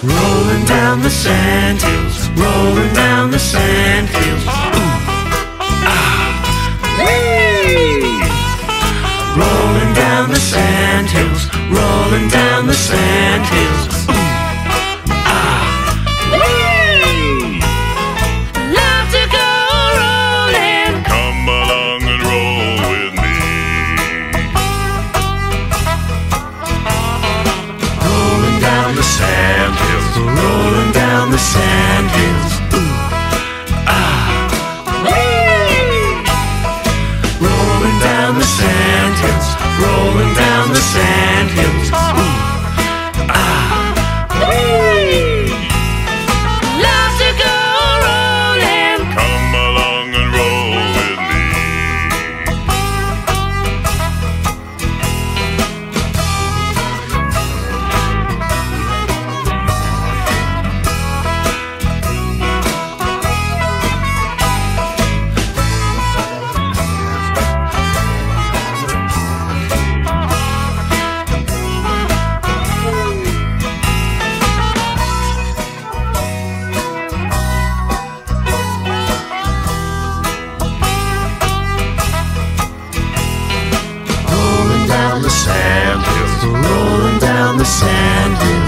Rolling down the sand hills, rolling down the sand hills. Whee! Rolling down the sand hills, rolling down the sand hills. Whee! Love to go rolling. Come along and roll with me. Rolling down the sand hills, rolling down the sand hills. Whee! Rolling down the sand hills, rolling down the sand hills. Whee! Love to go rolling. Come along and roll with me. Rolling down the sand hills, rolling down the sand hills.